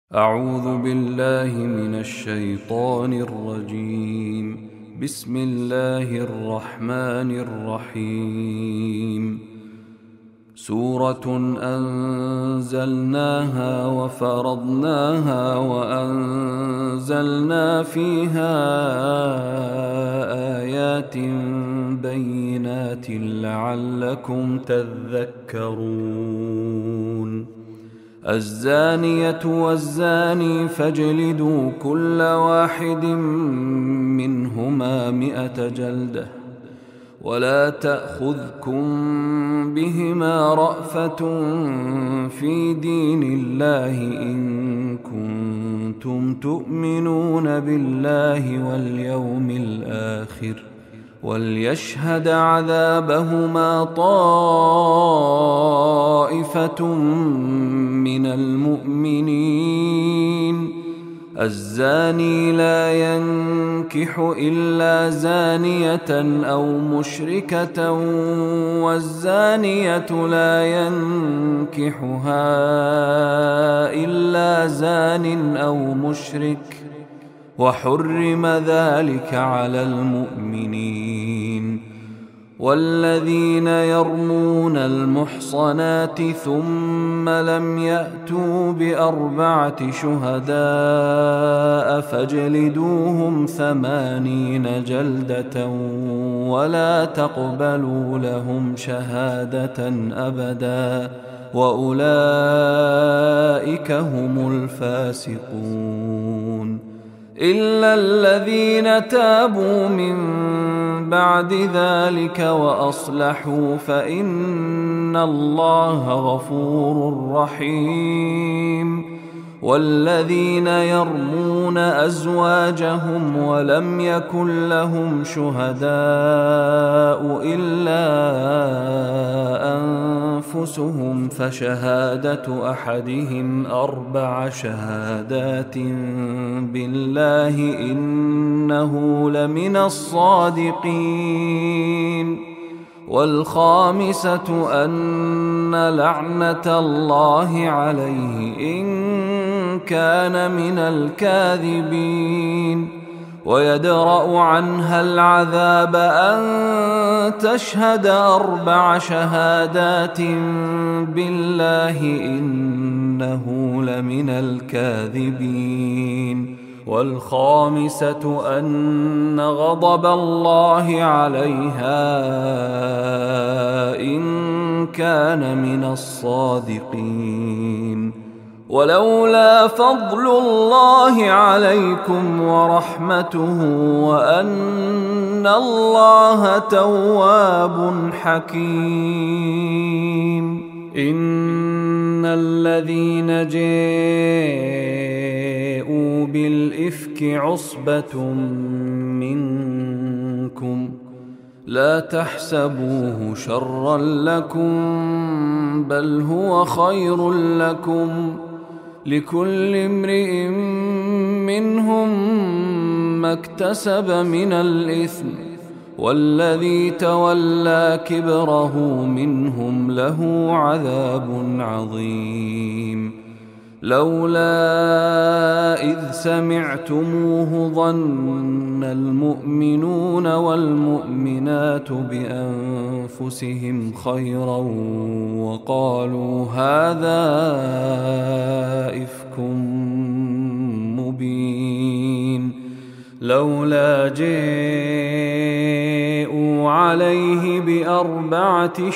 أعوذ بالله من الشيطان الرجيم. بسم الله الرحمن الرحيم. سورة أنزلناها وفرضناها وأنزلنا فيها آيات بينات لعلكم تذكرون. الزانية والزاني فاجلدوا كل واحد منهما 100 جلدة ولا تأخذكم بهما رأفة في دين الله إن كنتم تؤمنون بالله واليوم الآخر وليشهد عذابهما طائفة من المؤمنين. الزاني لا ينكح إلا زانية أو مشركة والزانية لا ينكحها إلا زان أو مشرك وحرم ذلك على المؤمنين. والذين يرمون المحصنات ثم لم يأتوا ب4 شهداء فاجلدوهم 80 جلدة ولا تقبلوا لهم شهادة أبدا وأولئك هم الفاسقون. إلا الذين تابوا من بعد ذلك وأصلحوا فإن الله غفور رحيم. والذين يرمون أزواجهم ولم يكن لهم شهداء إلا أنفسهم فشهادة أحدهم 4 شهادات بالله إنه لمن الصادقين. والخامسة أن لعنة الله عليه إن كان من الكاذبين. ويدرأ عنها العذاب أن تشهد 4 شهادات بالله إنه لمن الكاذبين. والخامسة أن غضب الله عليها إن كان من الصادقين. ولولا فضل الله عليكم ورحمته وأن الله تواب حكيم. إن الذين جاءوا بالإفك عصبة منكم لا تحسبوه شرا لكم بل هو خير لكم لكل امرئ منهم ما اكتسب من الإثم والذي تولى كبره منهم له عذاب عظيم. لولا إذ سمعتموه ظن المؤمنون والمؤمنات بأنفسهم خيرا وقالوا هذا إفك مبين. لولا جاءوا عليه ب4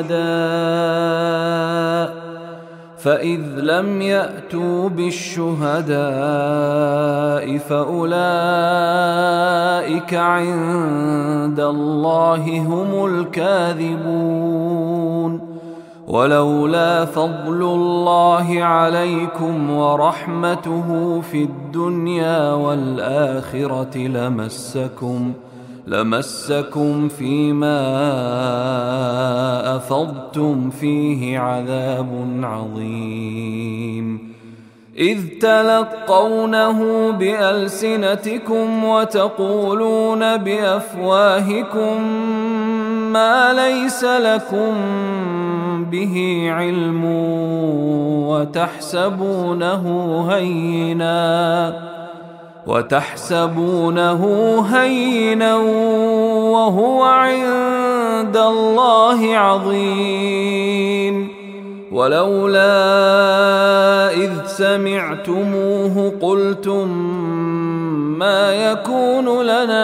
شهداء فإذ لم يأتوا بالشهداء فأولئك عند الله هم الكاذبون. ولولا فضل الله عليكم ورحمته في الدنيا والآخرة لمسكم فيما أفضتم فيه عذاب عظيم. إذ تلقونه بألسنتكم وتقولون بأفواهكم ما ليس لكم به علم وتحسبونه هينا وهو عند الله عظيم. ولولا إذ سمعتموه قلتم ما يكون لنا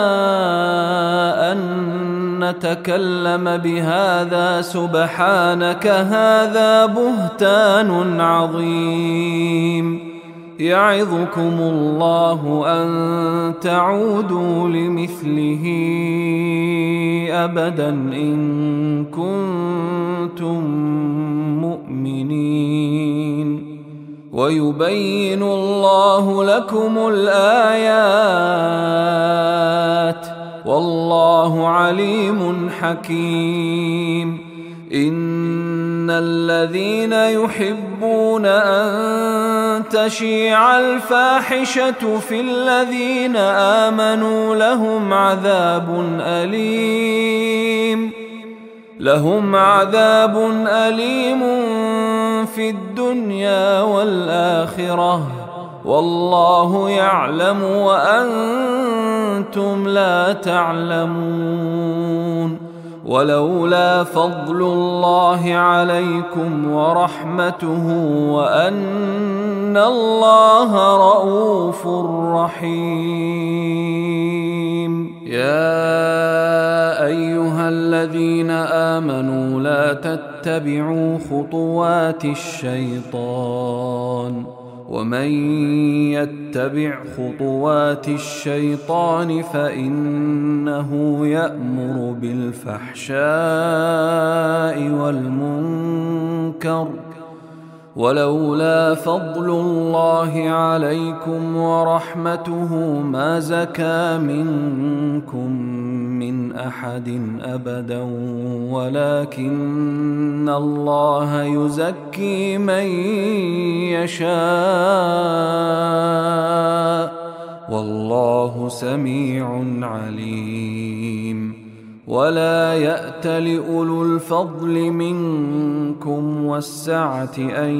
أن نتكلم بهذا سبحانك هذا بهتان عظيم. يعظكم الله أن تعودوا لمثله أبدا إن كنتم مؤمنين. ويبين الله لكم الآيات والله عليم حكيم. إن الذين يحبون أن تشيع الفاحشة في الذين آمنوا لهم عذاب أليم في الدنيا والآخرة والله يعلم وأنتم لا تعلمون. ولولا فضل الله عليكم ورحمته وأن الله رؤوف رحيم. يا أيها الذين آمنوا لا تتبعوا خطوات الشيطان ومن يتبع خطوات الشيطان فإنه يأمر بالفحشاء والمنكر. ولولا فضل الله عليكم ورحمته ما زكى منكم من أحد أبدا ولكن الله يزكي من يشاء والله سميع عليم. ولا يأت لأولو الفضل منكم والسعة أن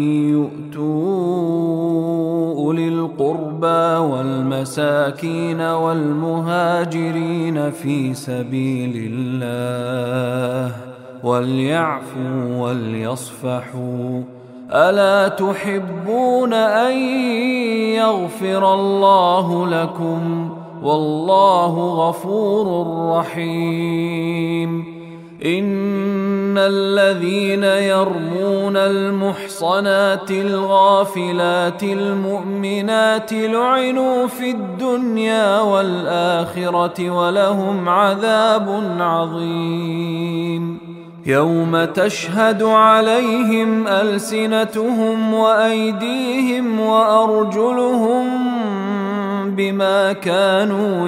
يؤتوا أولي القربى والمساكين والمهاجرين في سبيل الله وليعفوا وليصفحوا. ألا تحبون أن يغفر الله لكم والله غفور رحيم. إن الذين يرمون المحصنات الغافلات المؤمنات لعنوا في الدنيا والآخرة ولهم عذاب عظيم. يوم تشهد عليهم ألسنتهم وأيديهم وأرجلهم بما كانوا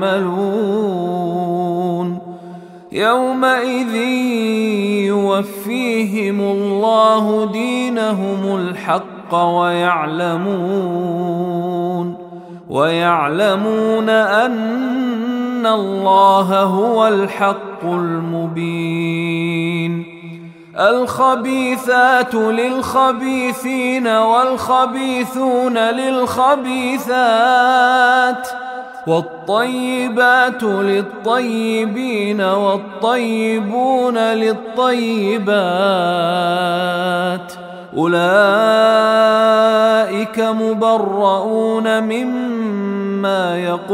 يعملون. يومئذ يوفيهم الله دينهم الحق ويعلمون أن الله هو الحق المبين. الخبيثات للخبيثين والخبيثون للخبيثات والطيبات للطيبين والطيبون للطيبات أولئك مبرؤون مما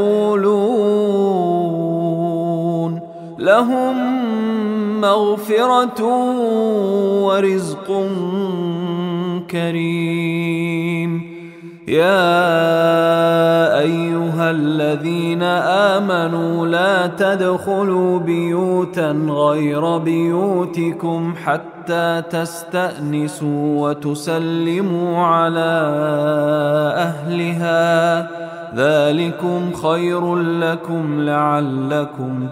يقولون لهم مغفرة ورزق كريم. يا أيها الذين آمنوا لا تدخلوا بيوتا غير بيوتكم حتى تستأنسوا وتسلموا على أهلها ذلكم خير لكم لعلكم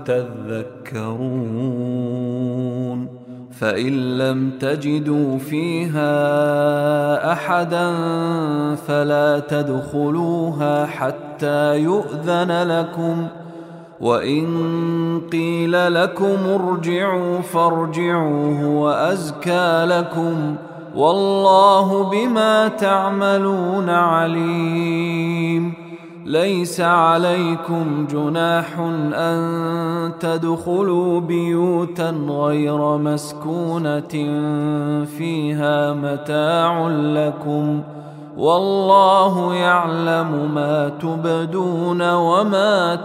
تذكرون. فإن لم تجدوا فيها أحدا فلا تدخلوها حتى يؤذن لكم وإن قيل لكم ارجعوا فارجعوا هو أزكى لكم والله بما تعملون عليم. ليس عليكم جناح أن تدخلوا بيوتا غير مسكونة فيها متاع لكم والله يعلم ما تبدون وما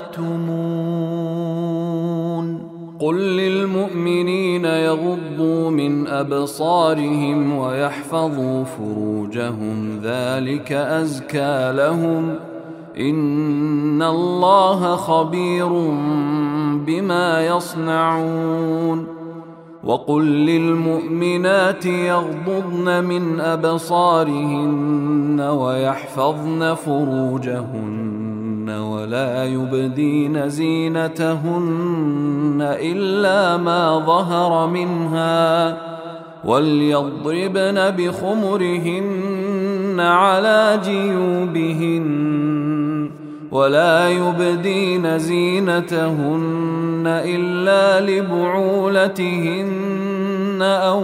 تكتمون. قل للمؤمنين يغضوا من أبصارهم ويحفظوا فروجهم ذلك أزكى لهم إن الله خبير بما يصنعون. وقل للمؤمنات يغضضن من أبصارهن ويحفظن فروجهن ولا يبدين زينتهن إلا ما ظهر منها وليضربن بخمرهن على جيوبهن ولا يبدين زينتهن إلا لبعولتهن أو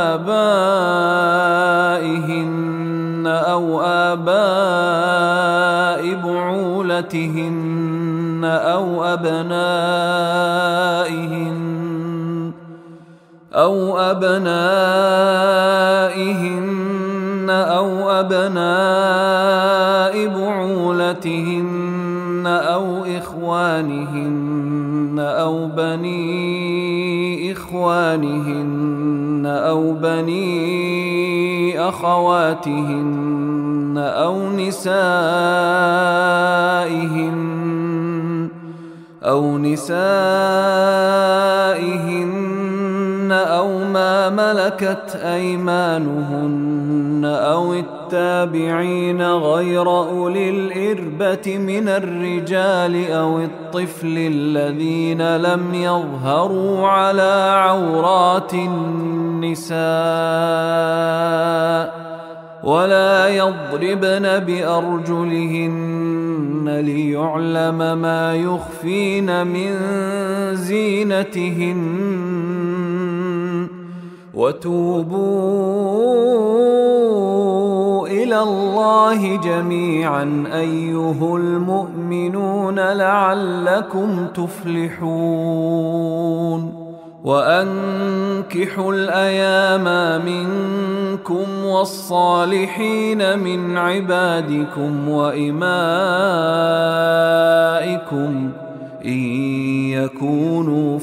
آباء بعولتهن أو أبنائهن أو بعولتهن أو إخوانهن أو بني إخوانهن أو بني أخواتهن أو نسائهن أو ما ملكت أيمانهن أو التابعين غير أولي الإربة من الرجال أو الطفل الذين لم يظهروا على عورات النساء ولا يضربن بأرجلهن ليعلم ما يخفين من زينتهن. وتوبوا إلى الله جميعا أيها المؤمنون لعلكم تفلحون. وأنكحوا الأيام منكم والصالحين من عبادكم وإمائكم إن يكونوا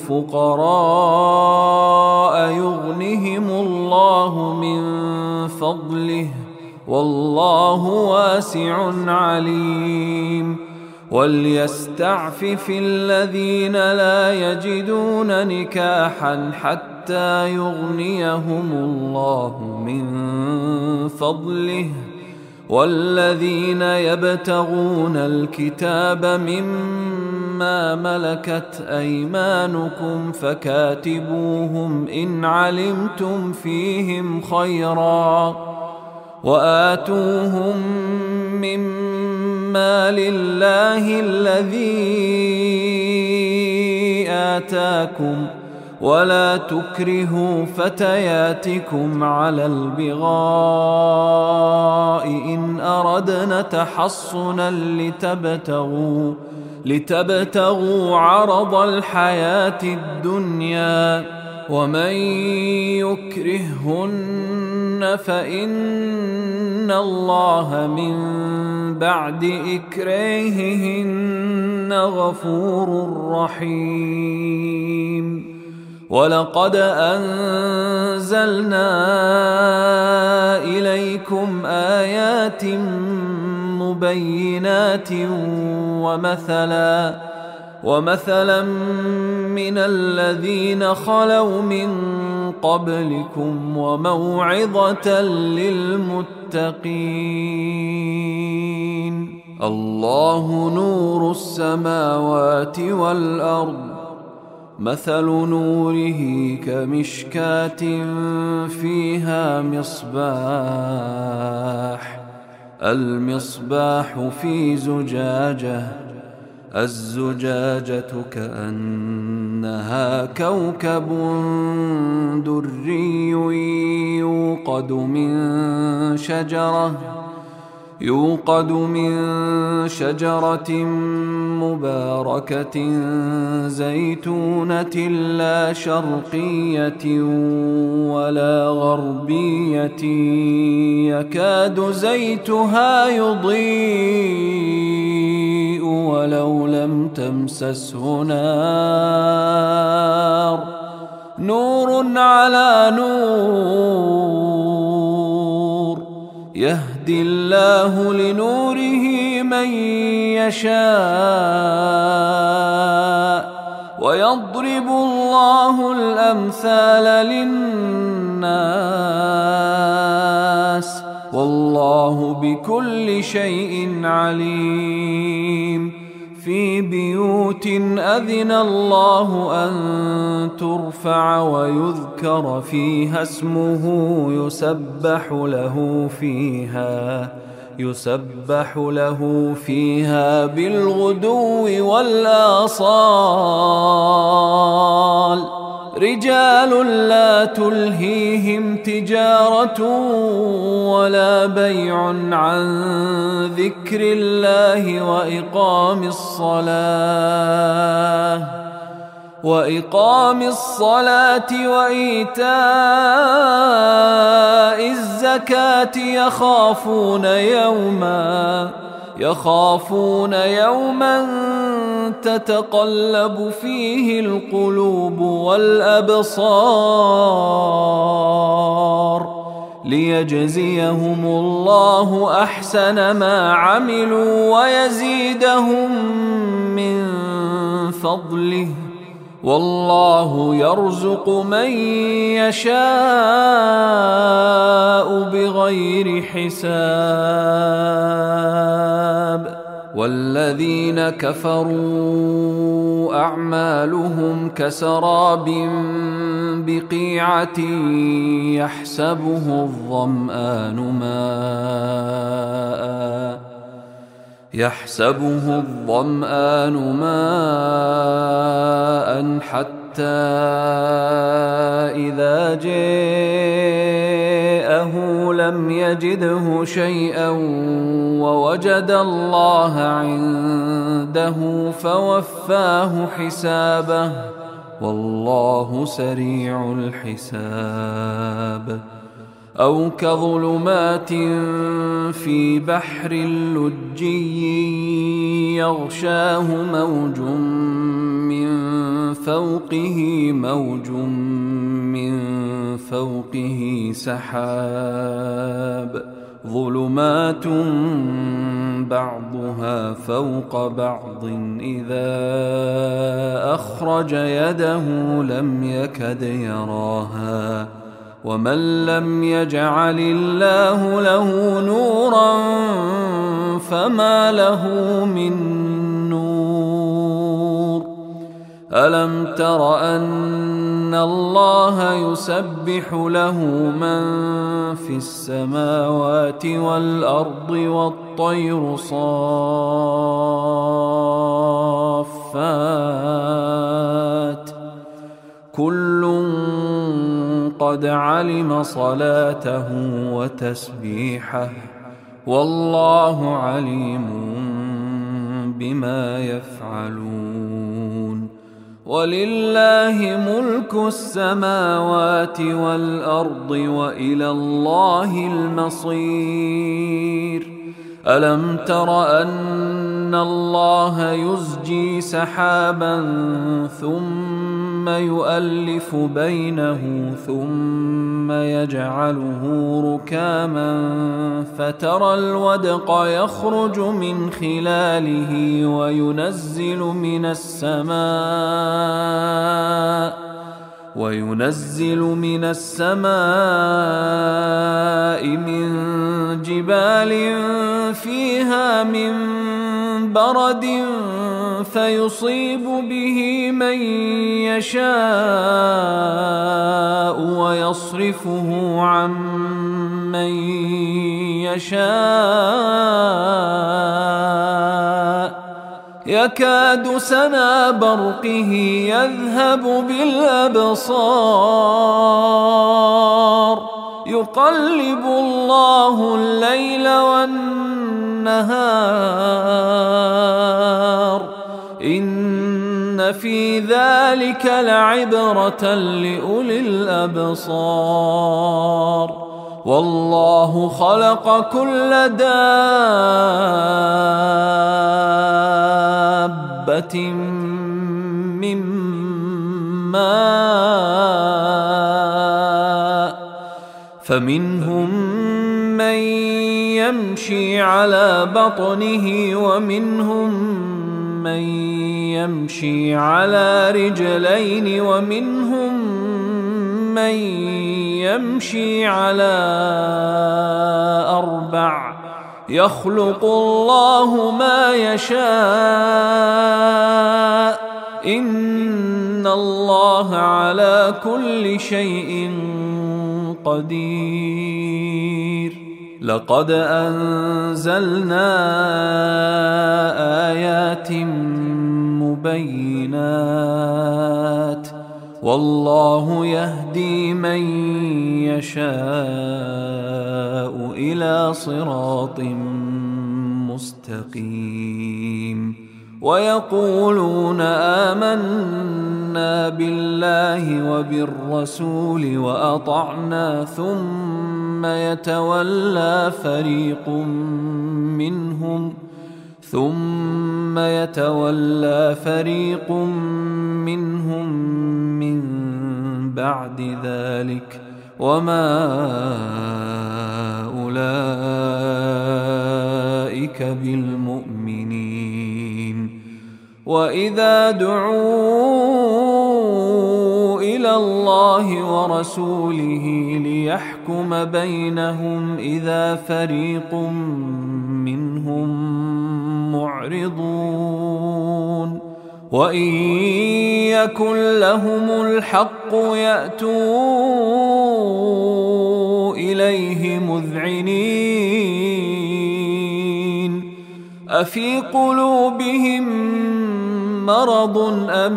فقراء يغنهم الله من فضله والله واسع عليم. وليستعفف الذين لا يجدون نكاحا حتى يغنيهم الله من فضله والذين يبتغون الكتاب مما ملكت أيمانكم فكاتبوهم إن علمتم فيهم خيرا وآتوهم مما لله الذي آتاكم ولا تكرهوا فتياتكم على البغاء إن أردنا تحصنا لتبتغوا عرض الحياة الدنيا ومن يكرههن فإن الله من بعد إكراههن غفور رحيم. ولقد أنزلنا إليكم آيات مبينات ومثلا من الذين خلوا من قبلكم وموعظة للمتقين. الله نور السماوات والأرض مثل نوره كمشكاة فيها المصباح في زجاجة الزجاجة كأنها كوكب دري يوقد من شجرة مباركة زيتونة لا شرقية ولا غربية يكاد زيتها يضيء ولو لم تمسسه نار نور على نور يهدي الله لنوره من يشاء ويضرب الله الأمثال للناس والله بكل شيء عليم. في بيوت أذن الله أن ترفع ويذكر فيها اسمه يسبح له فيها بالغدو والآصال رجال لا تلهيهم تجارة ولا بيع عن ذكر الله وإقام الصلاة وإيتاء الزكاة يخافون يوما تتقلب فيه القلوب والأبصار ليجزيهم الله أحسن ما عملوا ويزيدهم من فضله والله يرزق من يشاء بغير حساب. والذين كفروا أعمالهم كسراب بقيعة يحسبه الظمآن ماء حتى إذا جاءه لم يجده شيئا ووجد الله عنده فوفاه حسابه والله سريع الحساب. أو كظلمات في بحر لجي يغشاه موج من فوقه سحاب ظلمات بعضها فوق بعض إذا أخرج يده لم يكد يراها ومن لم يجعل الله له نورا فما له من نور. ألم تر أن الله يسبح له من في السماوات والأرض والطير صافات كل قد علم صلاته وتسبيحه والله عليم بما يفعلون. ولله ملك السماوات والأرض وإلى الله المصير. ألم تر أن الله يزجي سحابا ثم يؤلف بينه ثم يجعله ركاما فترى الودق يخرج من خلاله وينزل من السماء من جبال فيها من برد فيصيب به من يشاء ويصرفه عن من يكاد سنا برقه يذهب بالأبصار يقلب الله الليل والنهار إن في ذلك لعبرة لأولي الأبصار والله خلق كل دابة من ماء فمنهم من يمشي على بطنه ومنهم من يمشي على رجلين ومنهم من يمشي على أربع يخلق الله ما يشاء إن الله على كل شيء قدير لقد أنزلنا آيات مبينات والله يهدي من يشاء إلى صراط مستقيم ويقولون آمنا بالله وبالرسول وأطعنا ثم يتولى فريق منهم من بعد ذلك وما أولئك بالمؤمنين وإذا دعوا إلى الله ورسوله ليحكم بينهم إذا فريق منهم معرضون وإن يكن لهم الحق يأتوا إليه مذعنين أفي قلوبهم مرض أم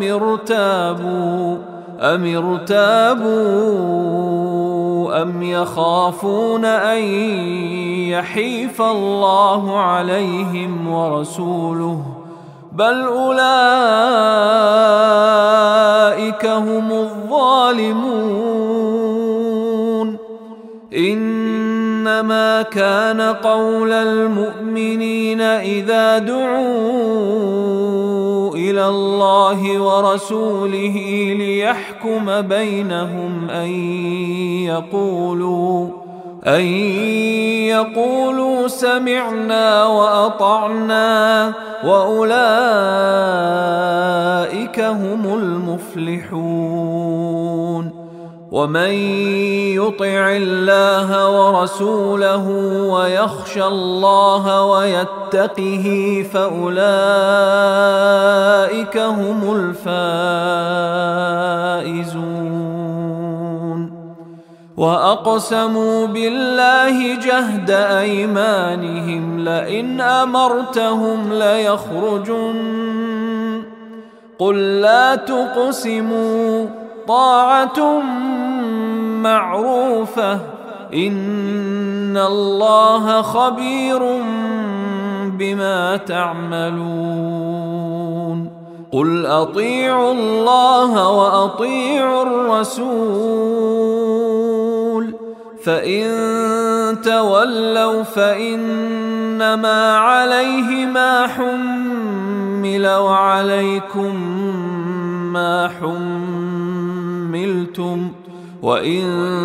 ارتابوا أم يخافون أن يحيف الله عليهم ورسوله بل أولئك هم الظالمون إنما كان قول المؤمنين إذا دعوا إلى الله ورسوله ليحكم بينهم أن يقولوا سمعنا وأطعنا وأولئك هم المفلحون ومن يطع الله ورسوله ويخشى الله ويتقه فأولئك هم الفائزون وأقسموا بالله جهد أيمانهم لئن أمرتهم ليخرجن قل لا تقسموا طاعة معروفة إن الله خبير بما تعملون قل أطيعوا الله وأطيعوا الرسول فإن تولوا فإنما عليه ما حمل وعليكم ما حملتم وإن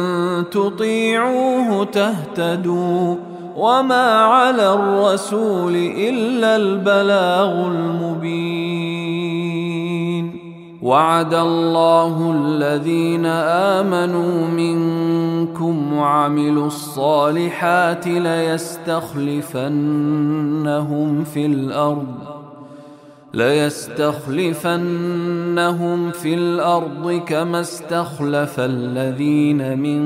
تطيعوه تهتدوا وما على الرسول إلا البلاغ المبين وعد الله الذين آمنوا منكم وعملوا الصالحات ليستخلفنهم في الأرض كما استخلف الذين من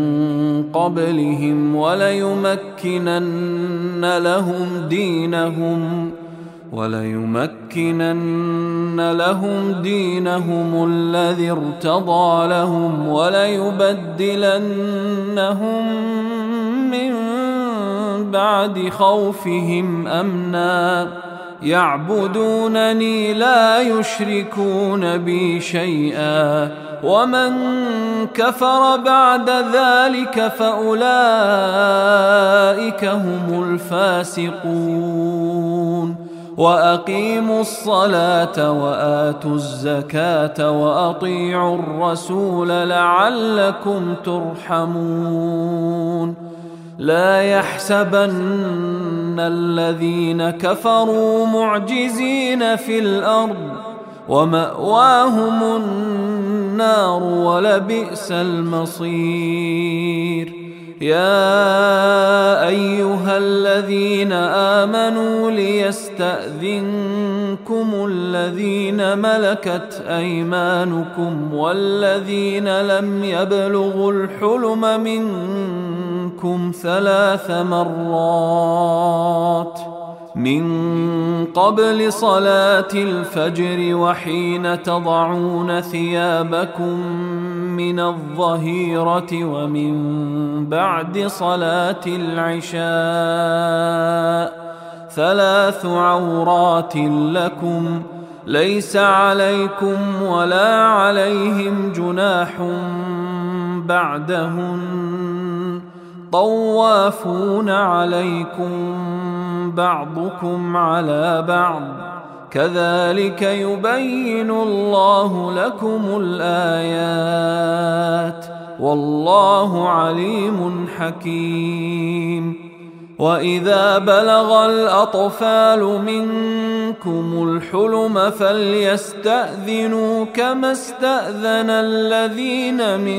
قبلهم وليمكنن لهم دينهم الذي ارتضى لهم وليبدلنهم من بعد خوفهم أمنا يعبدونني لا يشركون بي شيئا ومن كفر بعد ذلك فأولئك هم الفاسقون وأقيموا الصلاة وآتوا الزكاة وأطيعوا الرسول لعلكم ترحمون لا يحسبن الذين كفروا معجزين في الأرض ومأواهم النار ولبئس المصير يا أيها الذين آمنوا ليستأذنكم الذين ملكت أيمانكم والذين لم يبلغوا الحلم منكم 3 مرات من قبل صلاة الفجر وحين تضعون ثيابكم من الظهيرة ومن بعد صلاة العشاء 3 عورات لكم ليس عليكم ولا عليهم جناح بعدهن طوافون عليكم بعضكم على بعض كذلك يبين الله لكم الآيات والله عليم حكيم وإذا بلغ الأطفال منكم الحلم فليستأذنوا كما استأذن الذين من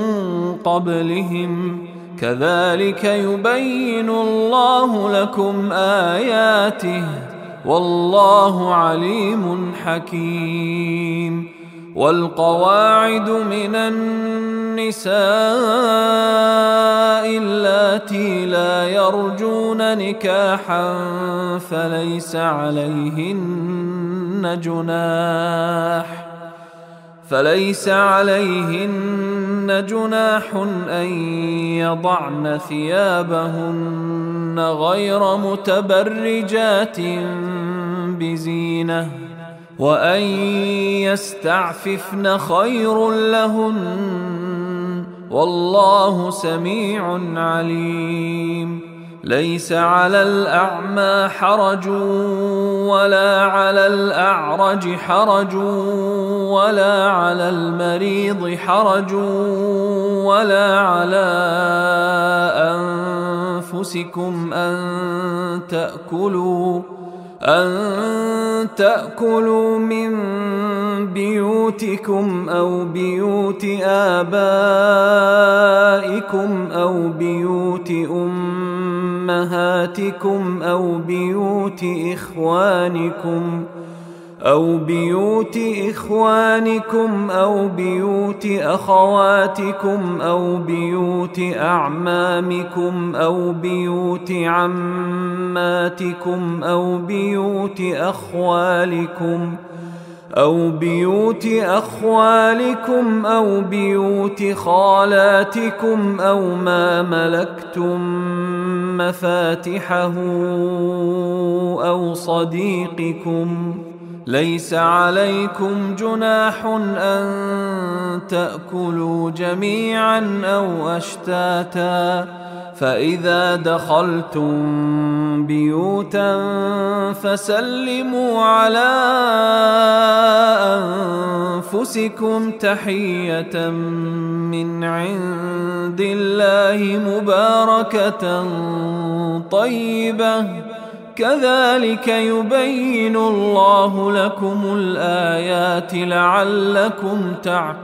قبلهم كذلك يبين الله لكم آياته والله عليم حكيم والقواعد من النساء اللاتي لا يرجون نكاحا فليس عليهن جناح أن يضعن ثيابهن غير متبرجات بزينة وأن يستعففن خير لهن والله سميع عليم ليس على الأعمى حرج ولا على الأعرج حرج ولا على المريض حرج ولا على أنفسكم أن تأكلوا من بيوتكم أو بيوت آبائكم أو بيوت أمهاتكم أو بيوت إخوانكم أو بيوت أخواتكم أو بيوت أعمامكم أو بيوت عماتكم أو بيوت أخوالكم أو بيوت خالاتكم أو ما ملكتم مفاتحه أو صديقكم ليس عليكم جناح أن تأكلوا جميعا أو أشتاتا فإذا دخلتم بيوتا فسلموا على أنفسكم تحية من عند الله مباركة طيبة كذلك يبين الله لكم الآيات لعلكم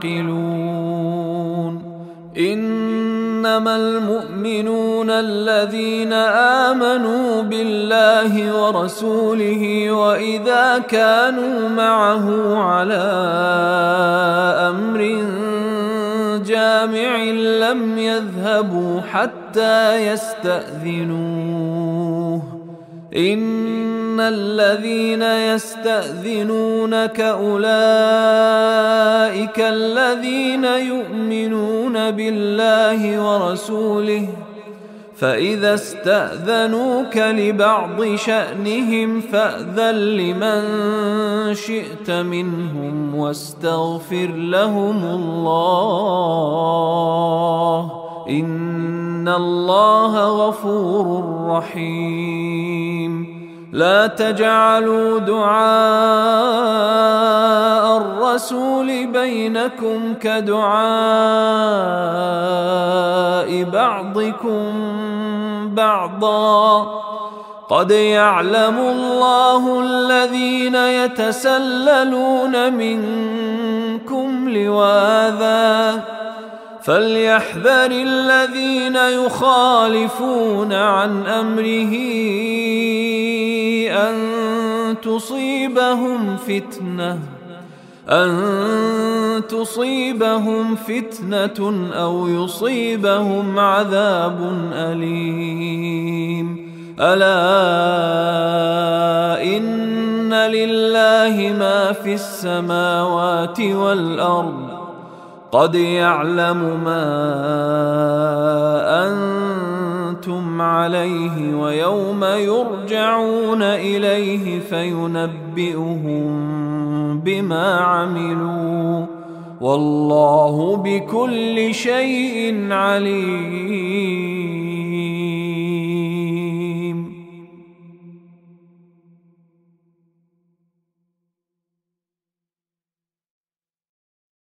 تعقلون إنما المؤمنون الذين آمنوا بالله ورسوله وإذا كانوا معه على أمر جامع لم يذهبوا حتى يستأذنوه إن الذين يستأذنونك أولئك الذين يؤمنون بالله ورسوله، فإذا استأذنوك لبعض شأنهم فأذن لمن شئت منهم واستغفر لهم الله، إن الله غفور رحيم. لا تجعلوا دعاء الرسول بينكم كدعاء بعضكم بعضا، قد يعلم الله الذين يتسللون منكم لواذا، فليحذر الذين يخالفون عن أمره أن تصيبهم فتنة أو يصيبهم عذاب أليم. ألا إن لله ما في السماوات والأرض، قد يعلم ما أنتم عليه ويوم يرجعون إليه فينبئهم بما عملوا، والله بكل شيء عليم.